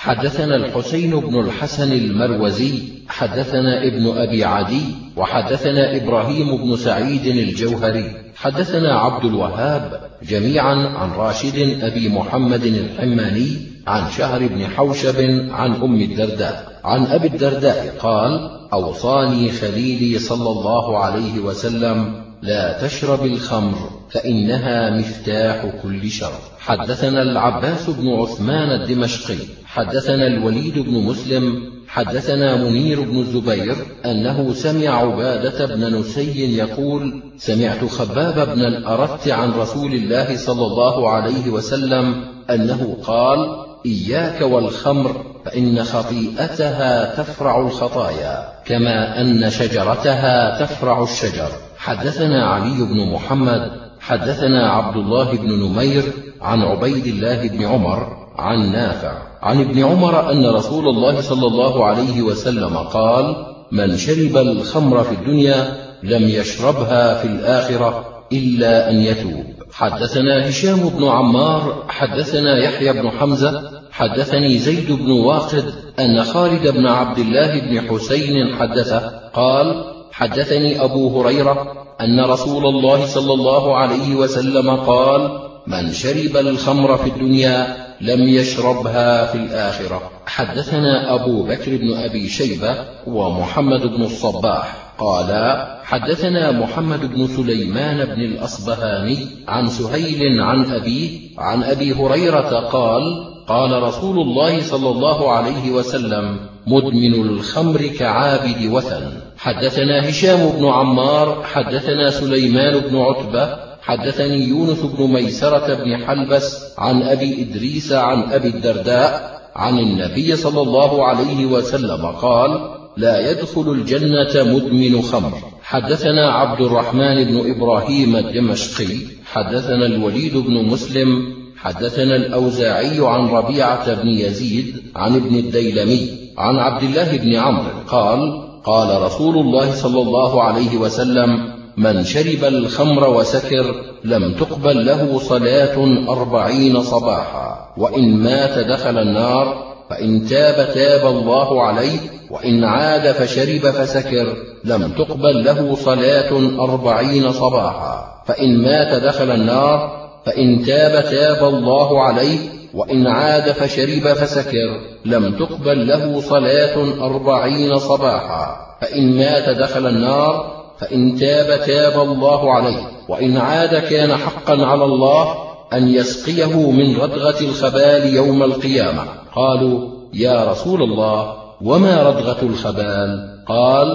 حدثنا الحسين بن الحسن المروزي حدثنا ابن أبي عدي وحدثنا إبراهيم بن سعيد الجوهري حدثنا عبد الوهاب جميعا عن راشد أبي محمد الحماني عن شهر بن حوشب عن أم الدرداء عن أبي الدرداء قال: أوصاني خليلي صلى الله عليه وسلم: لا تشرب الخمر فإنها مفتاح كل شر. حدثنا العباس بن عثمان الدمشقي حدثنا الوليد بن مسلم حدثنا منير بن الزبير أنه سمع عبادة بن نسي يقول: سمعت خباب بن الأرت عن رسول الله صلى الله عليه وسلم أنه قال: إياك والخمر فإن خطيئتها تفرع الخطايا كما أن شجرتها تفرع الشجر. حدثنا علي بن محمد حدثنا عبد الله بن نمير عن عبيد الله بن عمر عن نافع عن ابن عمر أن رسول الله صلى الله عليه وسلم قال: من شرب الخمر في الدنيا لم يشربها في الآخرة إلا أن يتوب. حدثنا هشام بن عمار حدثنا يحيى بن حمزة حدثني زيد بن واقد أن خالد بن عبد الله بن حسين حدثه قال: حدثني أبو هريرة أن رسول الله صلى الله عليه وسلم قال: من شرب الخمر في الدنيا لم يشربها في الآخرة. حدثنا أبو بكر بن أبي شيبة ومحمد بن الصباح قالا: حدثنا محمد بن سليمان بن الأصبهاني عن سهيل عن أبيه عن أبي هريرة قال: قال رسول الله صلى الله عليه وسلم: مدمن الخمر كعابد وثن. حدثنا هشام بن عمار حدثنا سليمان بن عتبة حدثني يونس بن ميسرة بن حلبس عن أبي إدريس عن أبي الدرداء عن النبي صلى الله عليه وسلم قال: لا يدخل الجنة مدمن خمر. حدثنا عبد الرحمن بن إبراهيم الدمشقي حدثنا الوليد بن مسلم حدثنا الأوزاعي عن ربيعة بن يزيد عن ابن الديلمي عن عبد الله بن عمرو قال: قال رسول الله صلى الله عليه وسلم: من شرب الخمر وسكر لم تقبل له صلاة 40 صباحا، وإن مات دخل النار، فإن تاب تاب الله عليه، وإن عاد فشرب فسكر لم تقبل له صلاة 40 صباحا، فإن مات دخل النار، فإن تاب تاب الله عليه، وإن عاد فشرب فسكر لم تقبل له صلاة 40 صباحا، فإن مات دخل النار، فإن تاب تاب الله عليه، وإن عاد كان حقا على الله أن يسقيه من ردغة الخبال يوم القيامة. قالوا: يا رسول الله، وما ردغة الخبال؟ قال: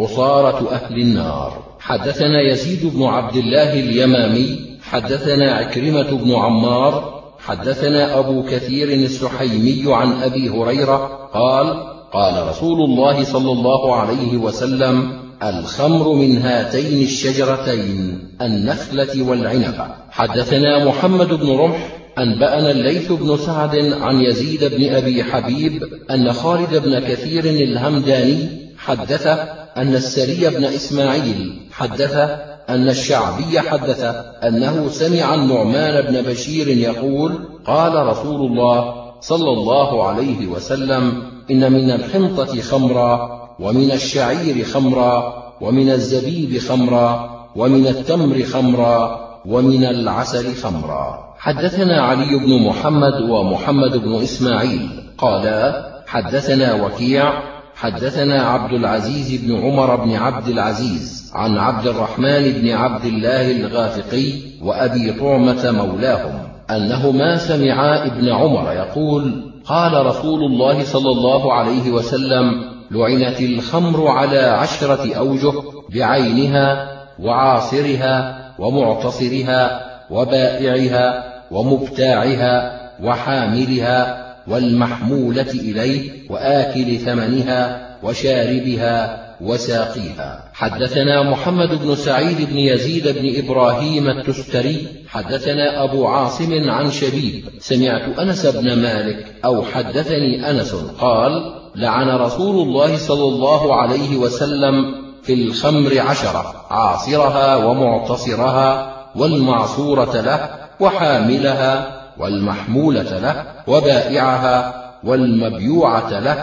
عصارة أهل النار. حدثنا يزيد بن عبد الله اليمامي حدثنا عكرمة بن عمار حدثنا أبو كثير السحيمي عن أبي هريرة قال: قال رسول الله صلى الله عليه وسلم: الخمر من هاتين الشجرتين النخلة والعنبة. حدثنا محمد بن رمح أنبأنا الليث بن سعد عن يزيد بن أبي حبيب أن خالد بن كثير الهمداني حدثه أن السري بن إسماعيل حدثه أن الشعبي حدثه أنه سمع النعمان بن بشير يقول: قال رسول الله صلى الله عليه وسلم: إن من الحنطة خمرا، ومن الشعير خمرا، ومن الزبيب خمرا، ومن التمر خمرا، ومن العسل خمرا. حدثنا علي بن محمد ومحمد بن إسماعيل قالا: حدثنا وكيع حدثنا عبد العزيز بن عمر بن عبد العزيز عن عبد الرحمن بن عبد الله الغافقي وأبي طعمة مولاهم أنهما سمعا ابن عمر يقول: قال رسول الله صلى الله عليه وسلم: لعنت الخمر على 10 أوجه: بعينها، وعاصرها، ومعتصرها، وبائعها، ومبتاعها، وحاملها، والمحمولة إليه، وآكل ثمنها، وشاربها، وساقيها. حدثنا محمد بن سعيد بن يزيد بن إبراهيم التستري حدثنا أبو عاصم عن شبيب سمعت أنس بن مالك أو حدثني أنس قال: لعن رسول الله صلى الله عليه وسلم في الخمر 10: عاصرها، ومعتصرها، والمعصورة له، وحاملها، والمحمولة له، وبائعها، والمبيوعة له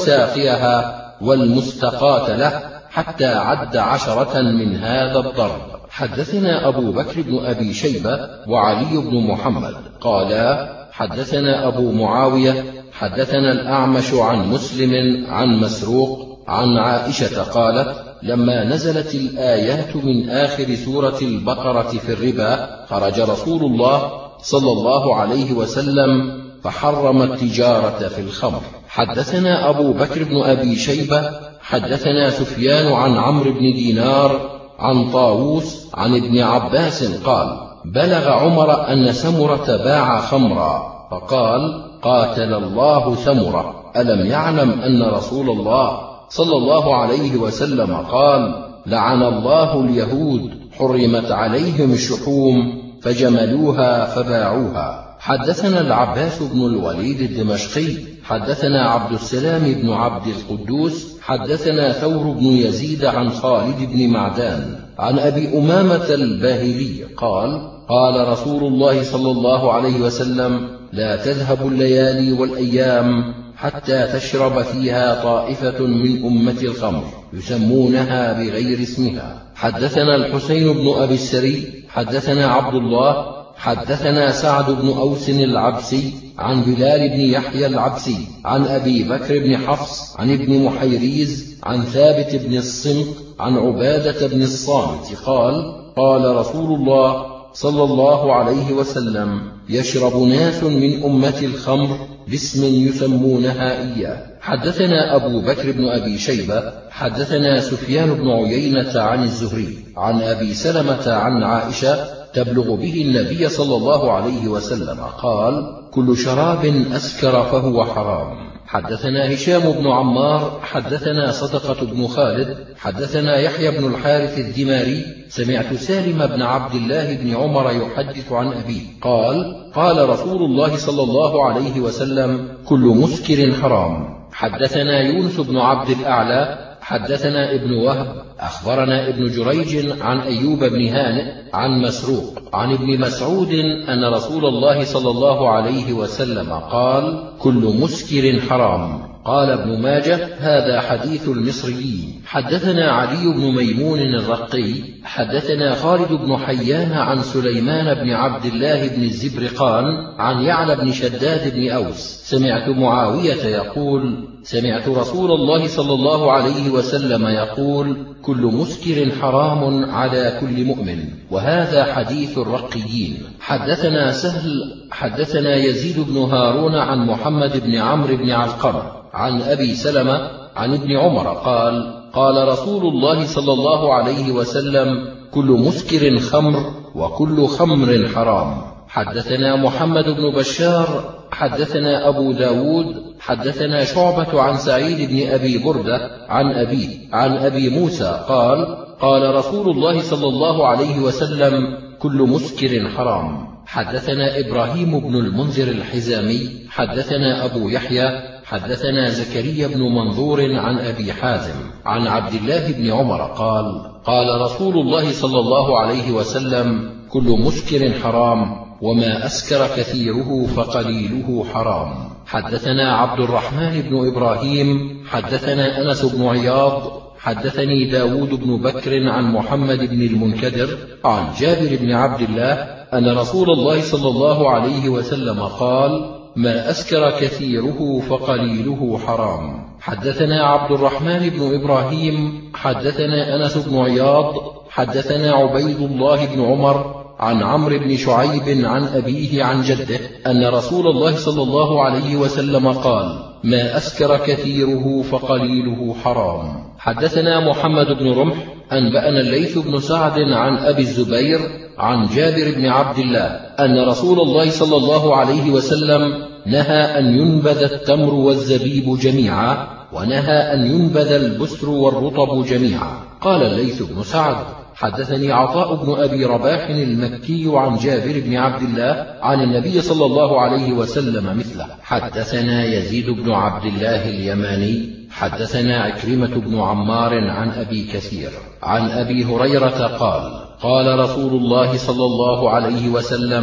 وساقيها والمستقاة له، حتى عد 10 من هذا الضرب. حدثنا أبو بكر بن أبي شيبة وعلي بن محمد قالا حدثنا أبو معاوية حدثنا الأعمش عن مسلم عن مسروق عن عائشة قالت: لما نزلت الآيات من آخر سورة البقرة في الربا خرج رسول الله صلى الله عليه وسلم فحرم التجارة في الخمر. حدثنا أبو بكر بن أبي شيبة حدثنا سفيان عن عمرو بن دينار عن طاووس عن ابن عباس قال: بلغ عمر أن سمرة باع خمرا فقال: قاتل الله سمرة، ألم يعلم أن رسول الله صلى الله عليه وسلم قال: لعن الله اليهود حرمت عليهم الشحوم فجملوها فباعوها. حدثنا العباس بن الوليد الدمشقي حدثنا عبد السلام بن عبد القدوس حدثنا ثور بن يزيد عن خالد بن معدان عن أبي أمامة الباهلي قال: قال رسول الله صلى الله عليه وسلم: لا تذهب الليالي والأيام حتى تشرب فيها طائفة من أمة الخمر يسمونها بغير اسمها. حدثنا الحسين بن أبي السري حدثنا عبد الله حدثنا سعد بن أوس العبسي عن بلال بن يحيى العبسي عن أبي بكر بن حفص عن ابن محيريز عن ثابت بن الصمت عن عبادة بن الصامت قال: قال رسول الله صلى الله عليه وسلم: يشرب ناس من أمة الخمر باسم يسمونها إياه. حدثنا أبو بكر بن أبي شيبة حدثنا سفيان بن عيينة عن الزهري عن أبي سلمة عن عائشة تبلغ به النبي صلى الله عليه وسلم قال: كل شراب أسكر فهو حرام. حدثنا هشام بن عمار حدثنا صدقة بن خالد حدثنا يحيى بن الحارث الدماري سمعت سالم بن عبد الله بن عمر يحدث عن أبيه قال: قال رسول الله صلى الله عليه وسلم: كل مسكر حرام. حدثنا يونس بن عبد الأعلى حدثنا ابن وهب أخبرنا ابن جريج عن أيوب بن هانئ عن مسروق عن ابن مسعود أن رسول الله صلى الله عليه وسلم قال: كل مسكر حرام. قال ابن ماجه: هذا حديث المصريين. حدثنا علي بن ميمون الرقي حدثنا خالد بن حيان عن سليمان بن عبد الله بن الزبرقان عن يعلى بن شداد بن أوس سمعت معاوية يقول: سمعت رسول الله صلى الله عليه وسلم يقول: كل مسكر حرام على كل مؤمن. وهذا حديث الرقيين. حدثنا سهل حدثنا يزيد بن هارون عن محمد بن عمرو بن علقمة عن أبي سلمة عن ابن عمر قال: قال رسول الله صلى الله عليه وسلم: كل مسكر خمر وكل خمر حرام. حدثنا محمد بن بشار حدثنا أبو داود حدثنا شعبة عن سعيد بن أبي بردة عن أبيه عن أبي موسى قال: قال رسول الله صلى الله عليه وسلم: كل مسكر حرام. حدثنا إبراهيم بن المنذر الحزامي حدثنا أبو يحيى حدثنا زكريا بن منظور عن أبي حازم عن عبد الله بن عمر قال: قال رسول الله صلى الله عليه وسلم: كل مسكر حرام، وما أسكر كثيره فقليله حرام. حدثنا عبد الرحمن بن إبراهيم حدثنا أنس بن عياض حدثني داود بن بكر عن محمد بن المنكدر عن جابر بن عبد الله أن رسول الله صلى الله عليه وسلم قال: ما أسكر كثيره فقليله حرام. حدثنا عبد الرحمن بن إبراهيم حدثنا أنس بن عياض حدثنا عبيد الله بن عمر عن عمرو بن شعيب عن أبيه عن جده أن رسول الله صلى الله عليه وسلم قال: ما أسكر كثيره فقليله حرام. حدثنا محمد بن رمح أنبأنا الليث بن سعد عن أبي الزبير عن جابر بن عبد الله أن رسول الله صلى الله عليه وسلم نهى أن ينبذ التمر والزبيب جميعا، ونهى أن ينبذ البسر والرطب جميعا. قال الليث بن سعد: حدثني عطاء بن أبي رباح المكي عن جابر بن عبد الله عن النبي صلى الله عليه وسلم مثله. حدثنا يزيد بن عبد الله اليماني حدثنا عكرمة بن عمار عن أبي كثير عن أبي هريرة قال: قال رسول الله صلى الله عليه وسلم: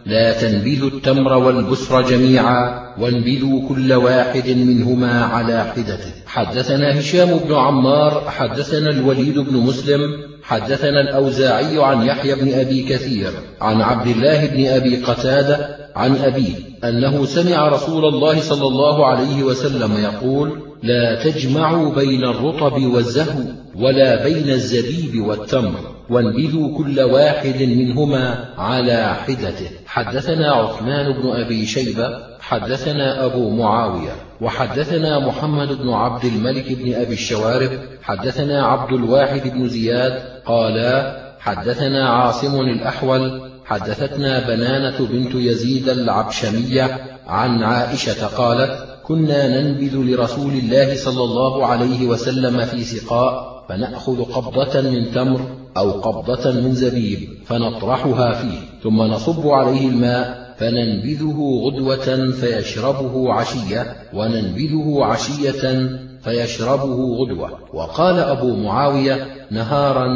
لا تنبذوا التمر والبسر جميعا، وانبذوا كل واحد منهما على حدته. حدثنا هشام بن عمار حدثنا الوليد بن مسلم حدثنا الأوزاعي عن يحيى بن أبي كثير عن عبد الله بن أبي قتادة عن أبيه أنه سمع رسول الله صلى الله عليه وسلم يقول: لا تجمعوا بين الرطب والزهو ولا بين الزبيب والتمر، وانبذوا كل واحد منهما على حدته. حدثنا عثمان بن أبي شيبة حدثنا أبو معاوية وحدثنا محمد بن عبد الملك بن أبي الشوارب حدثنا عبد الواحد بن زياد قالا: حدثنا عاصم الأحول حدثتنا بنانة بنت يزيد العبشمية عن عائشة قالت: كنا ننبذ لرسول الله صلى الله عليه وسلم في سقاء، فنأخذ قبضة من تمر أو قبضة من زبيب فنطرحها فيه، ثم نصب عليه الماء فننبذه غدوة فيشربه عشية، وننبذه عشية فيشربه غدوة. وقال أبو معاوية: نهارا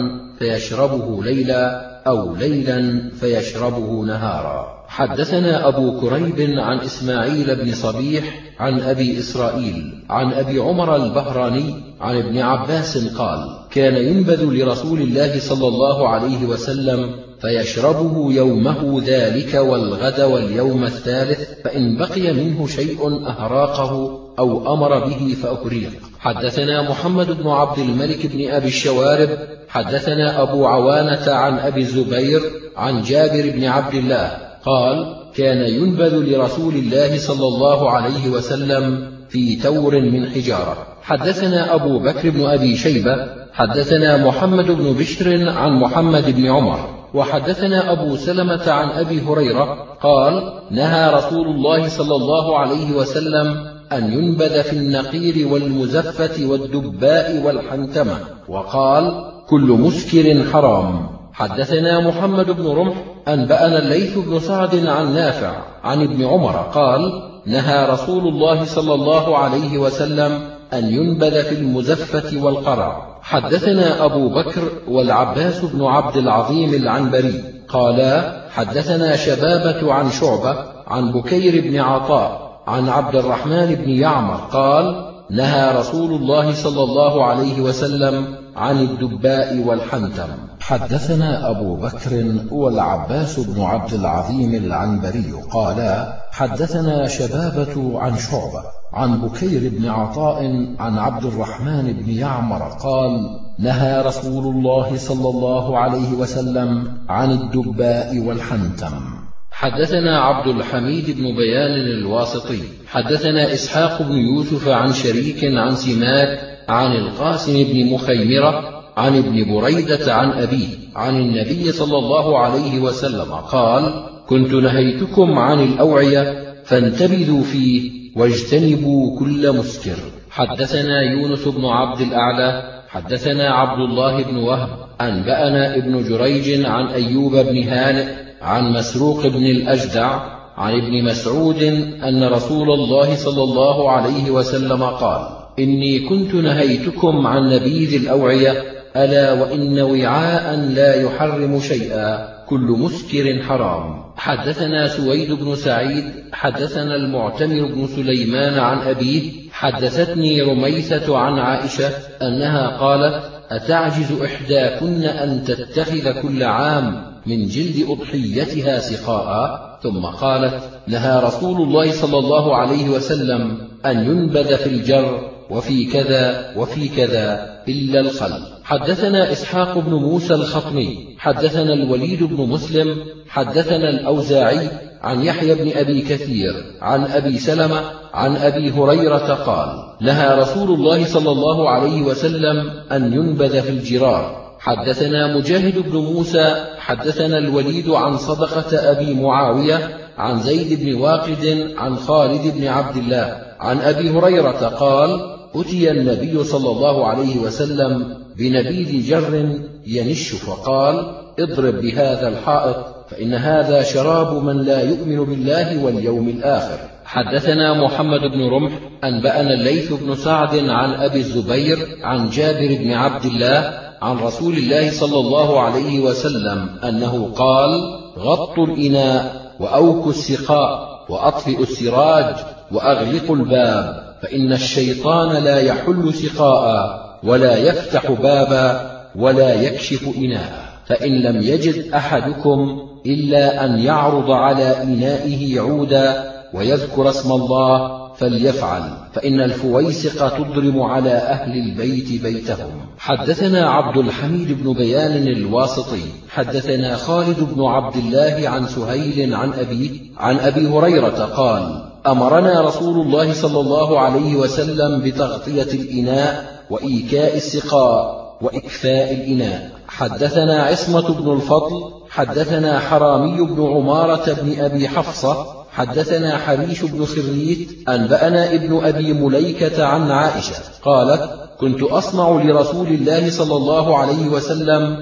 فيشربه ليلا، أو ليلا فيشربه نهارا. حدثنا أبو كريب عن إسماعيل بن صبيح عن أبي إسرائيل عن أبي عمر البهراني عن ابن عباس قال: كان ينبذ لرسول الله صلى الله عليه وسلم فيشربه يومه ذلك والغد واليوم الثالث، فإن بقي منه شيء أهراقه أو أمر به فأهريق. حدثنا محمد بن عبد الملك بن أبي الشوارب حدثنا أبو عوانة عن أبي الزبير عن جابر بن عبد الله قال: كان ينبذ لرسول الله صلى الله عليه وسلم في تور من حجارة. حدثنا أبو بكر بن أبي شيبة حدثنا محمد بن بشر عن محمد بن عمر وحدثنا أبو سلمة عن أبي هريرة قال: نهى رسول الله صلى الله عليه وسلم أن ينبذ في النقير والمزفة والدباء والحنتمة، وقال: كل مسكر حرام. حدثنا محمد بن رمح أنبأنا الليث بن سعد عن نافع عن ابن عمر قال: نهى رسول الله صلى الله عليه وسلم أن ينبذ في المزفة والقرع. حدثنا أبو بكر والعباس بن عبد العظيم العنبري قالا: حدثنا شبابة عن شعبة عن بكير بن عطاء عن عبد الرحمن بن يعمر قال: نهى رسول الله صلى الله عليه وسلم عن الدباء والحنتم. حدثنا أبو بكر والعباس بن عبد العظيم العنبري قالا: حدثنا شبابة عن شعبة عن بكير بن عطاء عن عبد الرحمن بن يعمر قال: نهى رسول الله صلى الله عليه وسلم عن الدباء والحنتم. حدثنا عبد الحميد بن بيان الواسطي حدثنا إسحاق بن يوسف عن شريك عن سماك عن القاسم بن مخيمرة عن ابن بريدة عن أبيه عن النبي صلى الله عليه وسلم قال: كنت نهيتكم عن الأوعية فانتبذوا فيه واجتنبوا كل مسكر. حدثنا يونس بن عبد الأعلى حدثنا عبد الله بن وهب أنبأنا ابن جريج عن أيوب بن هانئ عن مسروق بن الأجدع عن ابن مسعود أن رسول الله صلى الله عليه وسلم قال: إني كنت نهيتكم عن نبيذ الأوعية، ألا وإن وعاء لا يحرم شيئا، كل مسكر حرام. حدثنا سويد بن سعيد حدثنا المعتمر بن سليمان عن أبيه حدثتني رميثة عن عائشة أنها قالت: أتعجز إحداكن أن تتخذ كل عام من جلد أضحيتها سقاء؟ ثم قالت: نهى رسول الله صلى الله عليه وسلم أن ينبذ في الجر وفي كذا وفي كذا إلا الخل. حدثنا إسحاق بن موسى الخطمي حدثنا الوليد بن مسلم حدثنا الأوزاعي عن يحيى بن أبي كثير عن أبي سلمة عن أبي هريرة قال: نهى رسول الله صلى الله عليه وسلم أن ينبذ في الجرار. حدثنا مجاهد بن موسى حدثنا الوليد عن صدقة أبي معاوية عن زيد بن واقد عن خالد بن عبد الله عن أبي هريرة قال: أتي النبي صلى الله عليه وسلم بنبيذ جر ينش فقال: اضرب بهذا الحائط، فإن هذا شراب من لا يؤمن بالله واليوم الآخر. حدثنا محمد بن رمح أنبأنا الليث بن سعد عن أبي الزبير عن جابر بن عبد الله عن رسول الله صلى الله عليه وسلم أنه قال: غطوا الإناء وأوكوا السقاء وأطفئوا السراج وأغلقوا الباب، فإن الشيطان لا يحل سقاء ولا يفتح بابا ولا يكشف إناء. فإن لم يجد أحدكم إلا أن يعرض على إنائه عودا ويذكر اسم الله فليفعل، فإن الفويسق تضرم على أهل البيت بيتهم. حدثنا عبد الحميد بن بيان الواسطي حدثنا خالد بن عبد الله عن سهيل عن أبيه عن أبي هريرة قال: أمرنا رسول الله صلى الله عليه وسلم بتغطية الإناء وإيكاء السقاء وإكفاء الإناء. حدثنا عصمة بن الفضل حدثنا حرامي بن عمارة بن أبي حفصة حدثنا حريش بن خريت أنبأنا ابن أبي مليكة عن عائشة قالت: كنت أصنع لرسول الله صلى الله عليه وسلم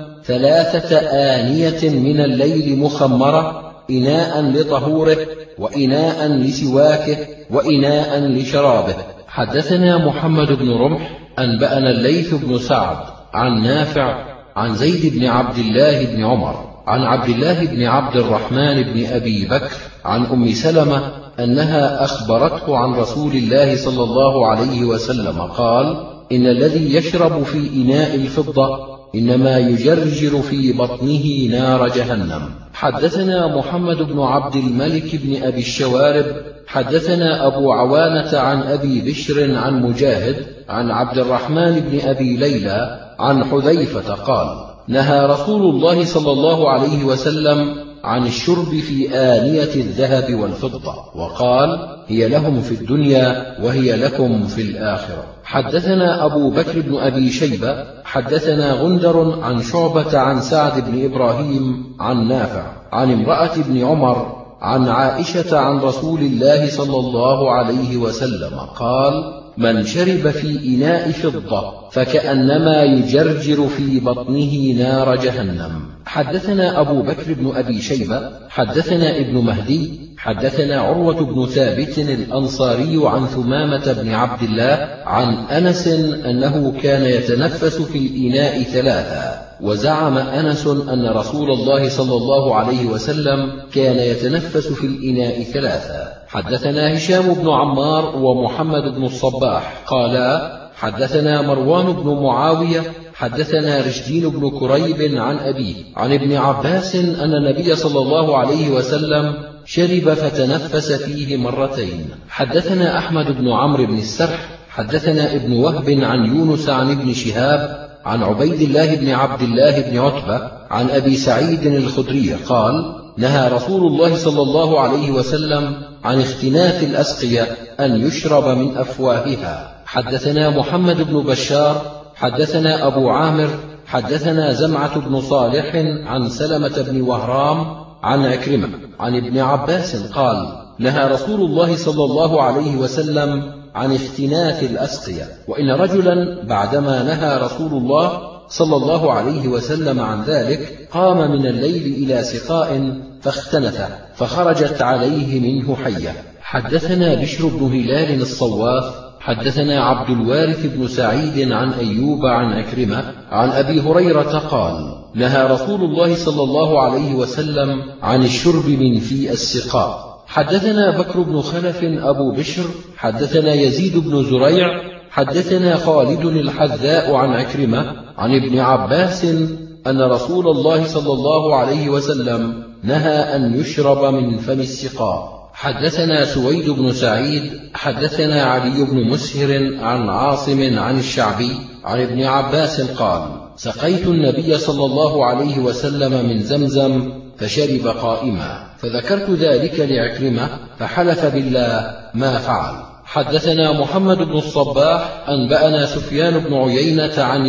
3 آنية من الليل مخمرة، إناء لطهوره وإناء لسواكه وإناء لشرابه. حدثنا محمد بن رمح أنبأنا الليث بن سعد عن نافع عن زيد بن عبد الله بن عمر عن عبد الله بن عبد الرحمن بن أبي بكر عن أم سلمة أنها أخبرته عن رسول الله صلى الله عليه وسلم قال: إن الذي يشرب في إناء الفضة إنما يجرجر في بطنه نار جهنم. حدثنا محمد بن عبد الملك بن أبي الشوارب حدثنا أبو عوانة عن أبي بشر عن مجاهد عن عبد الرحمن بن أبي ليلى عن حذيفة قال: نهى رسول الله صلى الله عليه وسلم عن الشرب في آنية الذهب والفضة، وقال: هي لهم في الدنيا وهي لكم في الآخرة. حدثنا أبو بكر بن أبي شيبة حدثنا غندر عن شعبة عن سعد بن إبراهيم عن نافع عن امرأة بن عمر عن عائشة عن رسول الله صلى الله عليه وسلم قال: من شرب في إناء فضة فكأنما يجرجر في بطنه نار جهنم. حدثنا أبو بكر بن أبي شيبة حدثنا ابن مهدي حدثنا عروة بن ثابت الأنصاري عن ثمامة بن عبد الله عن أنس أنه كان يتنفس في الإناء 3، وزعم أنس أن رسول الله صلى الله عليه وسلم كان يتنفس في الإناء 3. حدثنا هشام بن عمار ومحمد بن الصباح قالا: حدثنا مروان بن معاوية حدثنا رشدين بن كريب عن أبيه عن ابن عباس أن النبي صلى الله عليه وسلم شرب فتنفس فيه 2. حدثنا أحمد بن عمرو بن السرح حدثنا ابن وهب عن يونس عن ابن شهاب عن عبيد الله بن عبد الله بن عتبة عن أبي سعيد الخدري قال: نهى رسول الله صلى الله عليه وسلم عن اختناث الأسقية أن يشرب من أفواهها. حدثنا محمد بن بشار حدثنا أبو عامر حدثنا زمعة بن صالح عن سلمة بن وهرام عن عكرمة عن ابن عباس قال: نهى رسول الله صلى الله عليه وسلم عن اختناث الأسقية. وإن رجلا بعدما نهى رسول الله صلى الله عليه وسلم عن ذلك قام من الليل إلى سقاء فاختنث فخرجت عليه منه حية. حدثنا بشر بن هلال الصواف حدثنا عبد الوارث بن سعيد عن أيوب عن عكرمة عن أبي هريرة قال: نهى رسول الله صلى الله عليه وسلم عن الشرب من في السقاء. حدثنا بكر بن خلف أبو بشر حدثنا يزيد بن زريع حدثنا خالد الحذاء عن عكرمة عن ابن عباس أن رسول الله صلى الله عليه وسلم نهى أن يشرب من فم السقاء. حدثنا سويد بن سعيد حدثنا علي بن مسهر عن عاصم عن الشعبي عن ابن عباس قال: سقيت النبي صلى الله عليه وسلم من زمزم فشرب قائما، فذكرت ذلك لعكرمة فحلف بالله ما فعل. حدثنا محمد بن الصباح أنبأنا سفيان بن عيينة عن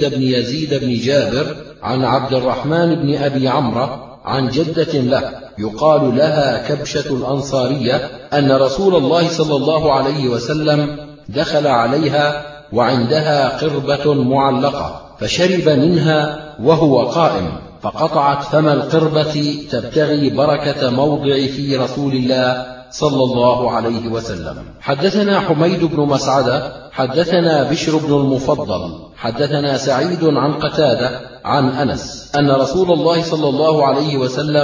يزيد بن جابر عن عبد الرحمن بن أبي عمرو عن جدة له يقال لها كبشة الأنصارية أن رسول الله صلى الله عليه وسلم دخل عليها وعندها قربة معلقة فشرب منها وهو قائم، فقطعت فم القربة تبتغي بركة موضع في رسول الله صلى الله عليه وسلم. حدثنا حميد بن مسعدة حدثنا بشر بن المفضل حدثنا سعيد عن قتادة عن أنس أن رسول الله صلى الله عليه وسلم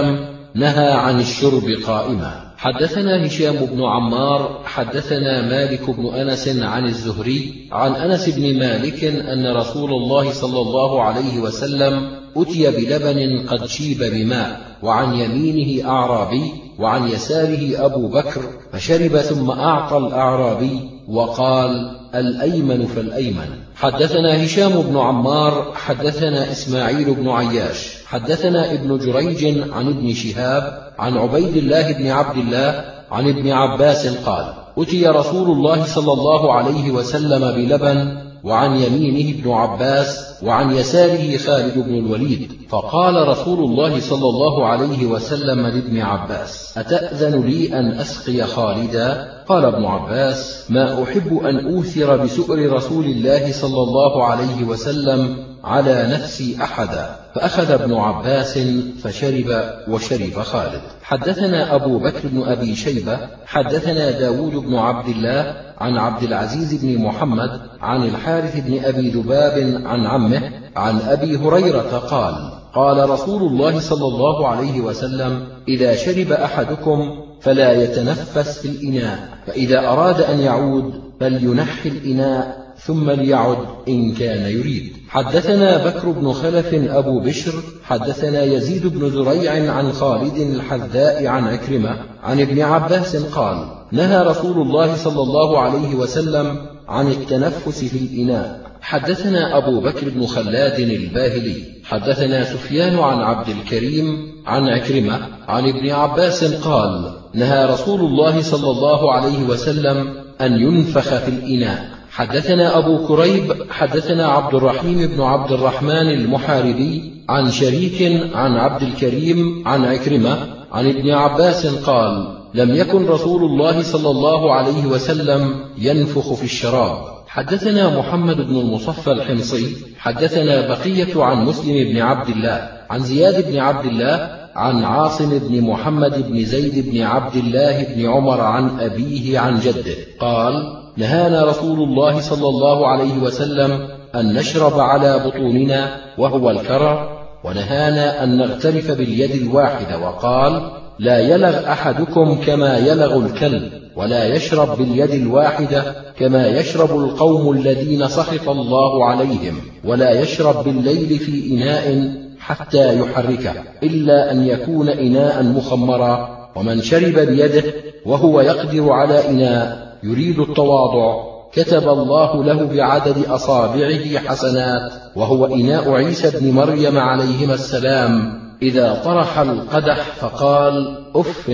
نهى عن الشرب قائما. حدثنا هشام بن عمار حدثنا مالك بن أنس عن الزهري عن أنس بن مالك أن رسول الله صلى الله عليه وسلم أتي بلبن قد شيب بماء، وعن يمينه أعرابي وعن يساره أبو بكر، فشرب ثم أعطى الأعرابي وقال: الأيمن فالأيمن. حدثنا هشام بن عمار حدثنا إسماعيل بن عياش حدثنا ابن جريج عن ابن شهاب عن عبيد الله بن عبد الله عن ابن عباس قال: أتي رسول الله صلى الله عليه وسلم بلبن، وعن يمينه ابن عباس وعن يساره خالد بن الوليد، فقال رسول الله صلى الله عليه وسلم لابن عباس: أتأذن لي أن أسقي خالدا؟ قال ابن عباس: ما أحب أن أوثر بسؤر رسول الله صلى الله عليه وسلم على نفسي أحدا. فأخذ ابن عباس فشرب وشرب خالد. حدثنا أبو بكر بن أبي شيبة حدثنا داود بن عبد الله عن عبد العزيز بن محمد عن الحارث بن أبي ذباب عن عمه عن أبي هريرة قال: قال رسول الله صلى الله عليه وسلم: إذا شرب أحدكم فلا يتنفس في الإناء، فإذا أراد أن يعود فلينحي الإناء ثم ليعد إن كان يريد. حدثنا بكر بن خلف أبو بشر حدثنا يزيد بن زريع عن خالد الحذاء عن عكرمة عن ابن عباس قال: نهى رسول الله صلى الله عليه وسلم عن التنفس في الإناء. حدثنا أبو بكر بن خلاد الباهلي حدثنا سفيان عن عبد الكريم عن عكرمة عن ابن عباس قال: نهى رسول الله صلى الله عليه وسلم أن ينفخ في الإناء. حدثنا أبو كريب حدثنا عبد الرحيم بن عبد الرحمن المحاربي عن شريك عن عبد الكريم عن عكرمة عن ابن عباس قال: لم يكن رسول الله صلى الله عليه وسلم ينفخ في الشراب. حدثنا محمد بن المصفى الحمصي حدثنا بقية عن مسلم بن عبد الله عن زياد بن عبد الله عن عاصم بن محمد بن زيد بن عبد الله بن عمر عن أبيه عن جده قال: نهانا رسول الله صلى الله عليه وسلم أن نشرب على بطوننا وهو الكرى، ونهانا أن نغترف باليد الواحدة، وقال: لا يلغ أحدكم كما يلغ الكلب، ولا يشرب باليد الواحدة كما يشرب القوم الذين سخط الله عليهم، ولا يشرب بالليل في إناء حتى يحركه إلا أن يكون إناء مخمرا. ومن شرب بيده وهو يقدر على إناء يريد التواضع كتب الله له بعدد أصابعه حسنات، وهو إناء عيسى بن مريم عليهما السلام إذا طرح القدح فقال: أف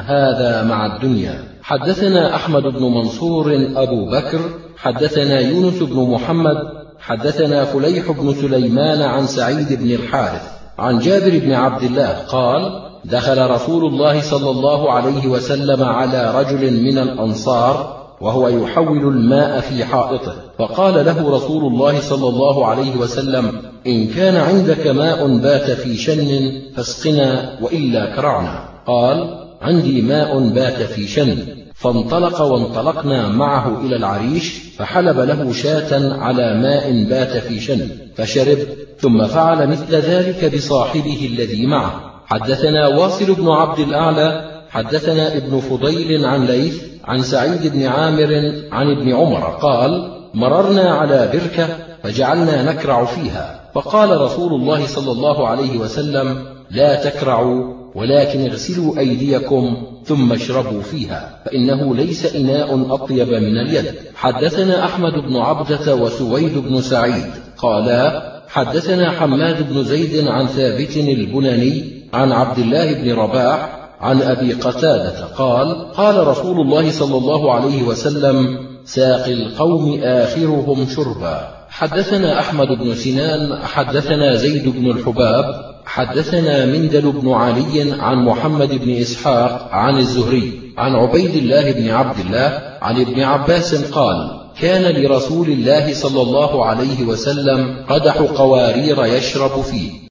هذا مع الدنيا. حدثنا أحمد بن منصور أبو بكر حدثنا يونس بن محمد حدثنا فليح بن سليمان عن سعيد بن الحارث عن جابر بن عبد الله قال: دخل رسول الله صلى الله عليه وسلم على رجل من الأنصار وهو يحول الماء في حائطه، فقال له رسول الله صلى الله عليه وسلم: إن كان عندك ماء بات في شن فاسقنا وإلا كرعنا. قال: عندي ماء بات في شن. فانطلق وانطلقنا معه إلى العريش، فحلب له شاة على ماء بات في شن فشرب، ثم فعل مثل ذلك بصاحبه الذي معه. حدثنا واصل بن عبد الأعلى حدثنا ابن فضيل عن ليث عن سعيد بن عامر عن ابن عمر قال: مررنا على بركة فجعلنا نكرع فيها، فقال رسول الله صلى الله عليه وسلم: لا تكرعوا، ولكن اغسلوا أيديكم ثم اشربوا فيها، فإنه ليس إناء أطيب من اليد. حدثنا أحمد بن عبدة وسويد بن سعيد قالا: حدثنا حماد بن زيد عن ثابت البناني عن عبد الله بن رباح عن أبي قتادة قال: قال رسول الله صلى الله عليه وسلم: ساقي القوم آخرهم شربا. حدثنا أحمد بن سنان حدثنا زيد بن الحباب حدثنا مندل بن علي عن محمد بن إسحاق عن الزهري عن عبيد الله بن عبد الله عن ابن عباس قال: كان لرسول الله صلى الله عليه وسلم قدح قوارير يشرب فيه،